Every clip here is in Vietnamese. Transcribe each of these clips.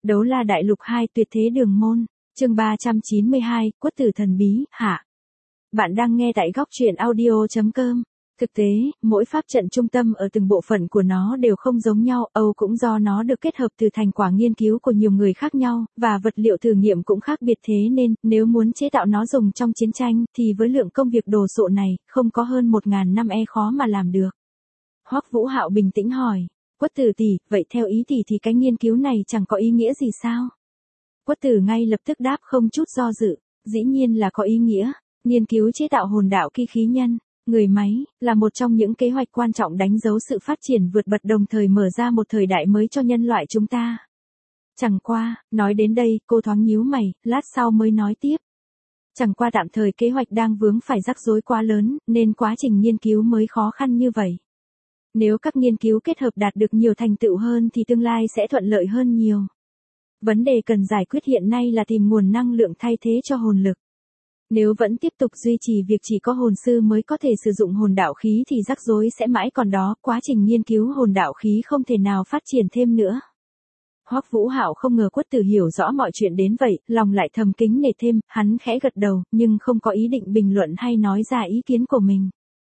Đấu La Đại Lục 2 Tuyệt Thế Đường Môn, chương 392, Quất Tử Thần Bí, hạ. Bạn đang nghe tại góc truyện audio.com. Thực tế, mỗi pháp trận trung tâm ở từng bộ phận của nó đều không giống nhau, cũng do nó được kết hợp từ thành quả nghiên cứu của nhiều người khác nhau, và vật liệu thử nghiệm cũng khác biệt, thế nên, nếu muốn chế tạo nó dùng trong chiến tranh, thì với lượng công việc đồ sộ này, không có hơn 1.000 năm khó mà làm được. Hoắc Vũ Hạo bình tĩnh hỏi. Quất Tử tỷ, vậy theo ý tỷ thì cái nghiên cứu này chẳng có ý nghĩa gì sao? Quất Tử ngay lập tức đáp không chút do dự, dĩ nhiên là có ý nghĩa, nghiên cứu chế tạo hồn đạo kỳ khí nhân, người máy, là một trong những kế hoạch quan trọng đánh dấu sự phát triển vượt bậc, đồng thời mở ra một thời đại mới cho nhân loại chúng ta. Chẳng qua, nói đến đây, cô thoáng nhíu mày, lát sau mới nói tiếp. Chẳng qua tạm thời kế hoạch đang vướng phải rắc rối quá lớn, nên quá trình nghiên cứu mới khó khăn như vậy. Nếu các nghiên cứu kết hợp đạt được nhiều thành tựu hơn thì tương lai sẽ thuận lợi hơn nhiều. Vấn đề cần giải quyết hiện nay là tìm nguồn năng lượng thay thế cho hồn lực. Nếu vẫn tiếp tục duy trì việc chỉ có hồn sư mới có thể sử dụng hồn đạo khí thì rắc rối sẽ mãi còn đó, quá trình nghiên cứu hồn đạo khí không thể nào phát triển thêm nữa. Hoắc Vũ Hạo không ngờ Quất Tử hiểu rõ mọi chuyện đến vậy, lòng lại thầm kính nể thêm, hắn khẽ gật đầu, nhưng không có ý định bình luận hay nói ra ý kiến của mình.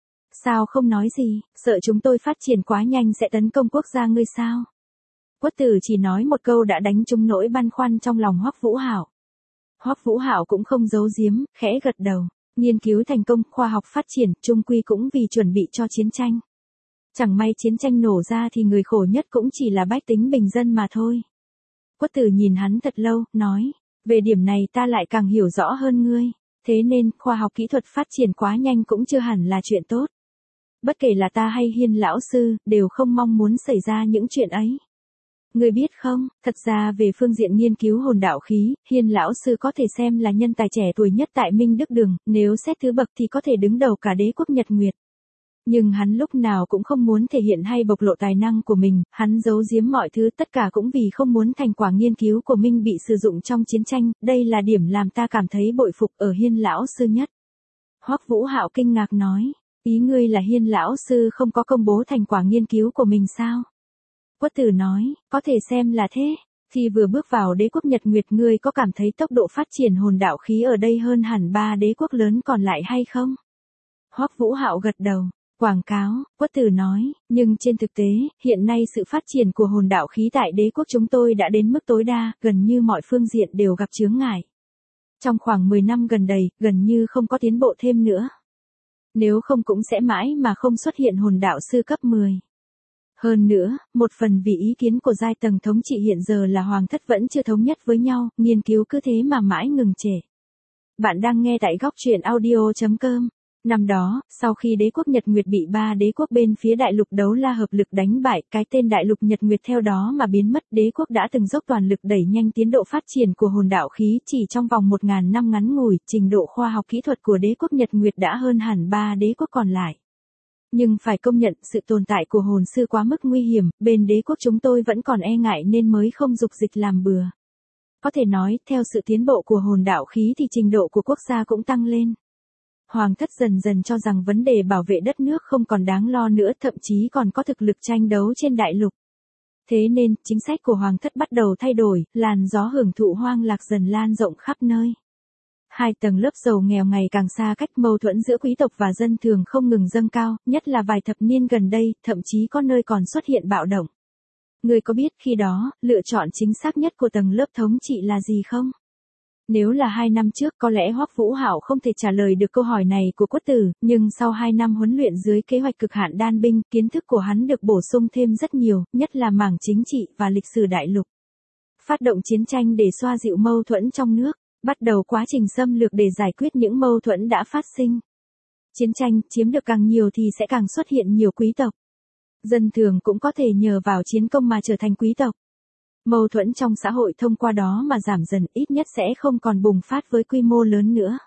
Sao không nói gì, sợ chúng tôi phát triển quá nhanh sẽ tấn công quốc gia ngươi sao? Quất Tử chỉ nói một câu đã đánh trúng nỗi băn khoăn trong lòng Hoắc Vũ Hạo. Hoắc Vũ Hạo cũng không giấu giếm, khẽ gật đầu. Nghiên cứu thành công, khoa học phát triển, chung quy cũng vì chuẩn bị cho chiến tranh. Chẳng may chiến tranh nổ ra thì người khổ nhất cũng chỉ là bách tính bình dân mà thôi. Quất Tử nhìn hắn thật lâu, nói, về điểm này ta lại càng hiểu rõ hơn ngươi. Thế nên, khoa học kỹ thuật phát triển quá nhanh cũng chưa hẳn là chuyện tốt. Bất kể là ta hay Hiên lão sư, đều không mong muốn xảy ra những chuyện ấy. Ngươi biết không, thật ra về phương diện nghiên cứu hồn đạo khí, Hiên lão sư có thể xem là nhân tài trẻ tuổi nhất tại Minh Đức Đường, nếu xét thứ bậc thì có thể đứng đầu cả đế quốc Nhật Nguyệt. Nhưng hắn lúc nào cũng không muốn thể hiện hay bộc lộ tài năng của mình, hắn giấu giếm mọi thứ, tất cả cũng vì không muốn thành quả nghiên cứu của mình bị sử dụng trong chiến tranh, đây là điểm làm ta cảm thấy bội phục ở Hiên lão sư nhất. Hoắc Vũ Hạo kinh ngạc nói. Ý ngươi là Hiên lão sư không có công bố thành quả nghiên cứu của mình sao? Quất Tử nói, có thể xem là thế. Khi vừa bước vào đế quốc Nhật Nguyệt, ngươi có cảm thấy tốc độ phát triển hồn đạo khí ở đây hơn hẳn 3 đế quốc lớn còn lại hay không? Hoắc Vũ Hạo gật đầu. Quảng cáo, Quất Tử nói, nhưng trên thực tế, hiện nay sự phát triển của hồn đạo khí tại đế quốc chúng tôi đã đến mức tối đa, gần như mọi phương diện đều gặp chướng ngại. Trong khoảng 10 năm gần đây, gần như không có tiến bộ thêm nữa. Nếu không cũng sẽ mãi mà không xuất hiện hồn đạo sư cấp 10. Hơn nữa, một phần vì ý kiến của giai tầng thống trị hiện giờ là hoàng thất vẫn chưa thống nhất với nhau, nghiên cứu cứ thế mà mãi ngừng trệ. Bạn đang nghe tại góc truyện audio.com. Năm đó, sau khi đế quốc Nhật Nguyệt bị 3 đế quốc bên phía đại lục Đấu La hợp lực đánh bại, cái tên đại lục Nhật Nguyệt theo đó mà biến mất, đế quốc đã từng dốc toàn lực đẩy nhanh tiến độ phát triển của hồn đạo khí, chỉ trong vòng 1.000 năm ngắn ngủi, trình độ khoa học kỹ thuật của đế quốc Nhật Nguyệt đã hơn hẳn 3 đế quốc còn lại. Nhưng phải công nhận, sự tồn tại của hồn sư quá mức nguy hiểm, bên đế quốc chúng tôi vẫn còn e ngại nên mới không dục dịch làm bừa. Có thể nói, theo sự tiến bộ của hồn đạo khí thì trình độ của quốc gia cũng tăng lên. Hoàng thất dần dần cho rằng vấn đề bảo vệ đất nước không còn đáng lo nữa, thậm chí còn có thực lực tranh đấu trên đại lục. Thế nên, chính sách của hoàng thất bắt đầu thay đổi, làn gió hưởng thụ hoang lạc dần lan rộng khắp nơi. Hai tầng lớp giàu nghèo ngày càng xa cách, mâu thuẫn giữa quý tộc và dân thường không ngừng dâng cao, nhất là vài thập niên gần đây, thậm chí có nơi còn xuất hiện bạo động. Ngươi có biết khi đó, lựa chọn chính xác nhất của tầng lớp thống trị là gì không? Nếu là 2 năm trước có lẽ Hoắc Vũ Hạo không thể trả lời được câu hỏi này của Quất Tử, nhưng sau 2 năm huấn luyện dưới kế hoạch cực hạn đan binh, kiến thức của hắn được bổ sung thêm rất nhiều, nhất là mảng chính trị và lịch sử đại lục. Phát động chiến tranh để xoa dịu mâu thuẫn trong nước, bắt đầu quá trình xâm lược để giải quyết những mâu thuẫn đã phát sinh. Chiến tranh chiếm được càng nhiều thì sẽ càng xuất hiện nhiều quý tộc. Dân thường cũng có thể nhờ vào chiến công mà trở thành quý tộc. Mâu thuẫn trong xã hội thông qua đó mà giảm dần, ít nhất sẽ không còn bùng phát với quy mô lớn nữa.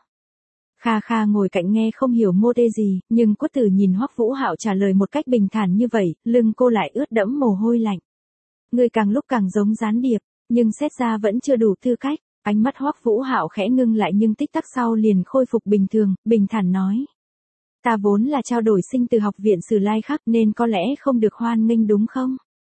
Kha Kha ngồi cạnh nghe không hiểu mô tê gì, nhưng Quất Tử nhìn Hoắc Vũ Hạo trả lời một cách bình thản như vậy, lưng cô lại ướt đẫm mồ hôi lạnh. Người càng lúc càng giống gián điệp, nhưng xét ra vẫn chưa đủ tư cách. Ánh mắt Hoắc Vũ Hạo khẽ ngưng lại nhưng tích tắc sau liền khôi phục bình thường, bình thản nói. Ta vốn là trao đổi sinh từ học viện Sử Lai Khắc nên có lẽ không được hoan nghênh đúng không?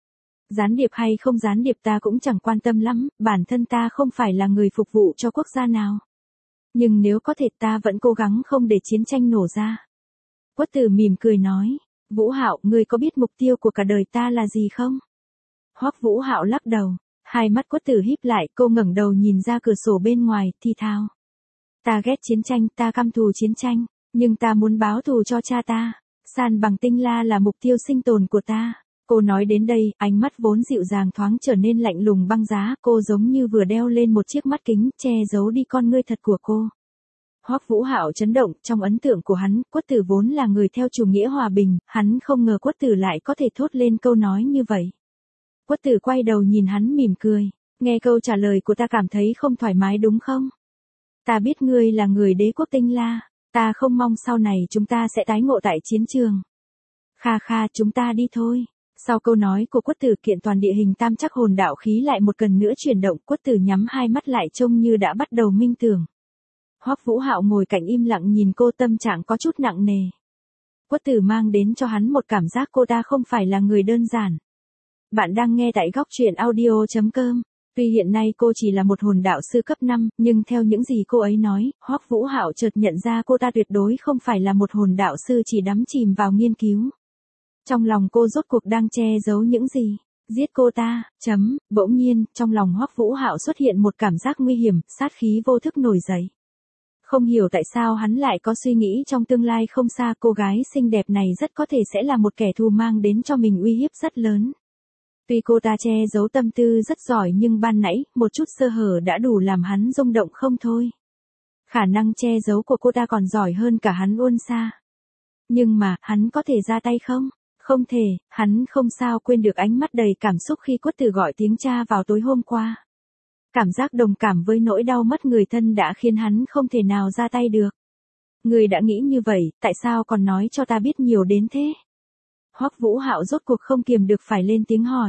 Gián điệp hay không gián điệp ta cũng chẳng quan tâm lắm, bản thân ta không phải là người phục vụ cho quốc gia nào. Nhưng nếu có thể ta vẫn cố gắng không để chiến tranh nổ ra. Quất Tử mỉm cười nói, Vũ Hạo, ngươi có biết mục tiêu của cả đời ta là gì không? Hoắc Vũ Hạo lắc đầu, hai mắt Quất Tử híp lại, cô ngẩng đầu nhìn ra cửa sổ bên ngoài, thì thào. Ta ghét chiến tranh, ta căm thù chiến tranh, nhưng ta muốn báo thù cho cha ta. San bằng Tinh La là mục tiêu sinh tồn của ta. Cô nói đến đây, ánh mắt vốn dịu dàng thoáng trở nên lạnh lùng băng giá, cô giống như vừa đeo lên một chiếc mắt kính, che giấu đi con ngươi thật của cô. Hoắc Vũ Hạo chấn động, trong ấn tượng của hắn, Quất Tử vốn là người theo chủ nghĩa hòa bình, hắn không ngờ Quất Tử lại có thể thốt lên câu nói như vậy. Quất Tử quay đầu nhìn hắn mỉm cười, nghe câu trả lời của ta cảm thấy không thoải mái đúng không? Ta biết ngươi là người đế quốc Tinh La, ta không mong sau này chúng ta sẽ tái ngộ tại chiến trường. Kha kha, chúng ta đi thôi. Sau câu nói của Quất Tử, kiện toàn địa hình tam chắc hồn đạo khí lại một lần nữa chuyển động, Quất Tử nhắm hai mắt lại trông như đã bắt đầu minh tưởng. Hoắc Vũ Hạo ngồi cạnh im lặng nhìn cô, tâm trạng có chút nặng nề. Quất Tử mang đến cho hắn một cảm giác cô ta không phải là người đơn giản. Bạn đang nghe tại góc truyện audio.com. Tuy hiện nay cô chỉ là một hồn đạo sư cấp 5, nhưng theo những gì cô ấy nói, Hoắc Vũ Hạo chợt nhận ra cô ta tuyệt đối không phải là một hồn đạo sư chỉ đắm chìm vào nghiên cứu. Trong lòng cô rốt cuộc đang che giấu những gì? Giết cô ta, bỗng nhiên, trong lòng Hoắc Vũ Hạo xuất hiện một cảm giác nguy hiểm, sát khí vô thức nổi dậy. Không hiểu tại sao hắn lại có suy nghĩ trong tương lai không xa cô gái xinh đẹp này rất có thể sẽ là một kẻ thù mang đến cho mình uy hiếp rất lớn. Tuy cô ta che giấu tâm tư rất giỏi nhưng ban nãy, một chút sơ hở đã đủ làm hắn rung động không thôi. Khả năng che giấu của cô ta còn giỏi hơn cả hắn Uôn Sa. Nhưng mà, hắn có thể ra tay không? Không thể, hắn không sao quên được ánh mắt đầy cảm xúc khi Quất Tử gọi tiếng cha vào tối hôm qua. Cảm giác đồng cảm với nỗi đau mất người thân đã khiến hắn không thể nào ra tay được. Người đã nghĩ như vậy, tại sao còn nói cho ta biết nhiều đến thế? Hoắc Vũ Hạo rốt cuộc không kiềm được phải lên tiếng hỏi.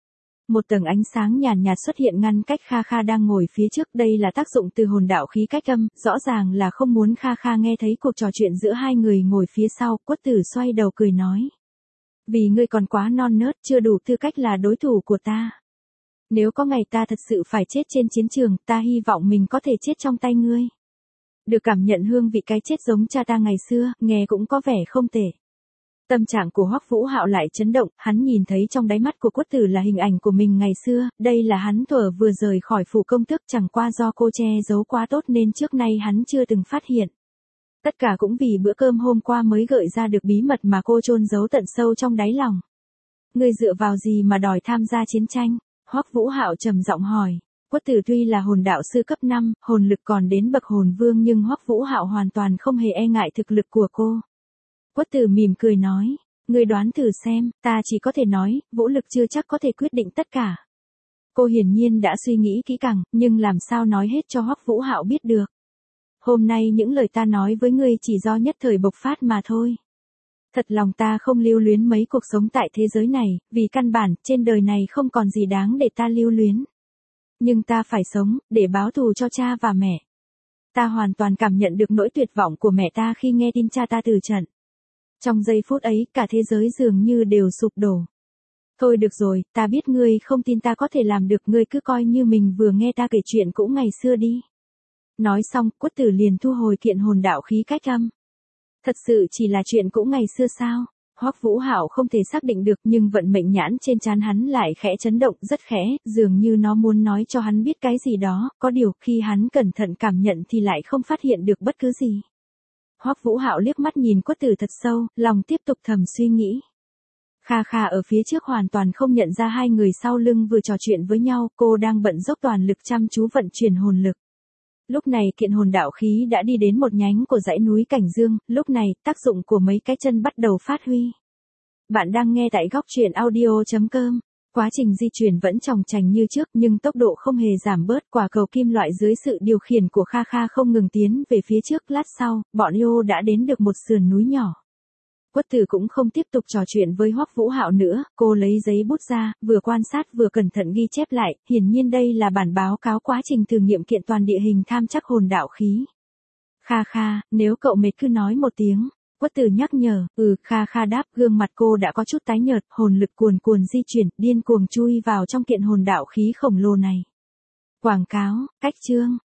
Một tầng ánh sáng nhàn nhạt xuất hiện ngăn cách Kha Kha đang ngồi phía trước, đây là tác dụng từ hồn đạo khí cách âm, rõ ràng là không muốn Kha Kha nghe thấy cuộc trò chuyện giữa hai người ngồi phía sau. Quất Tử xoay đầu cười nói. Vì ngươi còn quá non nớt, chưa đủ tư cách là đối thủ của ta. Nếu có ngày ta thật sự phải chết trên chiến trường, ta hy vọng mình có thể chết trong tay ngươi. Được cảm nhận hương vị cái chết giống cha ta ngày xưa, nghe cũng có vẻ không tệ. Tâm trạng của Hoắc Vũ Hạo lại chấn động, hắn nhìn thấy trong đáy mắt của Quất Tử là hình ảnh của mình ngày xưa, đây là hắn thuở vừa rời khỏi phủ công tước, chẳng qua do cô che giấu quá tốt nên trước nay hắn chưa từng phát hiện. Tất cả cũng vì bữa cơm hôm qua mới gợi ra được bí mật mà cô chôn giấu tận sâu trong đáy lòng. Ngươi dựa vào gì mà đòi tham gia chiến tranh? Hoắc Vũ Hạo trầm giọng hỏi. Quất Tử tuy là hồn đạo sư cấp 5, hồn lực còn đến bậc hồn vương nhưng Hoắc Vũ Hạo hoàn toàn không hề e ngại thực lực của cô. Quất Tử mỉm cười nói, ngươi đoán thử xem, ta chỉ có thể nói, vũ lực chưa chắc có thể quyết định tất cả. Cô hiển nhiên đã suy nghĩ kỹ càng, nhưng làm sao nói hết cho Hoắc Vũ Hạo biết được. Hôm nay những lời ta nói với ngươi chỉ do nhất thời bộc phát mà thôi. Thật lòng ta không lưu luyến mấy cuộc sống tại thế giới này, vì căn bản, trên đời này không còn gì đáng để ta lưu luyến. Nhưng ta phải sống, để báo thù cho cha và mẹ. Ta hoàn toàn cảm nhận được nỗi tuyệt vọng của mẹ ta khi nghe tin cha ta từ trận. Trong giây phút ấy, cả thế giới dường như đều sụp đổ. Thôi được rồi, ta biết ngươi không tin ta có thể làm được, ngươi cứ coi như mình vừa nghe ta kể chuyện cũ ngày xưa đi. Nói xong, Quất Tử liền thu hồi kiện hồn đạo khí cách âm. Thật sự chỉ là chuyện cũ ngày xưa sao? Hoắc Vũ Hạo không thể xác định được nhưng vận mệnh nhãn trên trán hắn lại khẽ chấn động, rất khẽ, dường như nó muốn nói cho hắn biết cái gì đó, có điều khi hắn cẩn thận cảm nhận thì lại không phát hiện được bất cứ gì. Hoắc Vũ Hạo liếc mắt nhìn Quất Tử thật sâu, lòng tiếp tục thầm suy nghĩ. Kha Kha ở phía trước hoàn toàn không nhận ra hai người sau lưng vừa trò chuyện với nhau, cô đang bận dốc toàn lực chăm chú vận chuyển hồn lực. Lúc này kiện hồn đạo khí đã đi đến một nhánh của dãy núi Cảnh Dương, lúc này tác dụng của mấy cái chân bắt đầu phát huy. Bạn đang nghe tại góc truyện audio.com. Quá trình di chuyển vẫn chòng chành như trước nhưng tốc độ không hề giảm bớt, quả cầu kim loại dưới sự điều khiển của Kha Kha không ngừng tiến về phía trước, lát sau, bọn Yo đã đến được một sườn núi nhỏ. Quất Tử cũng không tiếp tục trò chuyện với Hoắc Vũ Hạo nữa, cô lấy giấy bút ra, vừa quan sát vừa cẩn thận ghi chép lại, hiển nhiên đây là bản báo cáo quá trình thử nghiệm kiện toàn địa hình tham chắc hồn đạo khí. Kha Kha, nếu cậu mệt cứ nói một tiếng, Quất Tử nhắc nhở, Kha Kha đáp, gương mặt cô đã có chút tái nhợt, hồn lực cuồn cuồn di chuyển, điên cuồng chui vào trong kiện hồn đạo khí khổng lồ này. Quảng cáo, cách chương.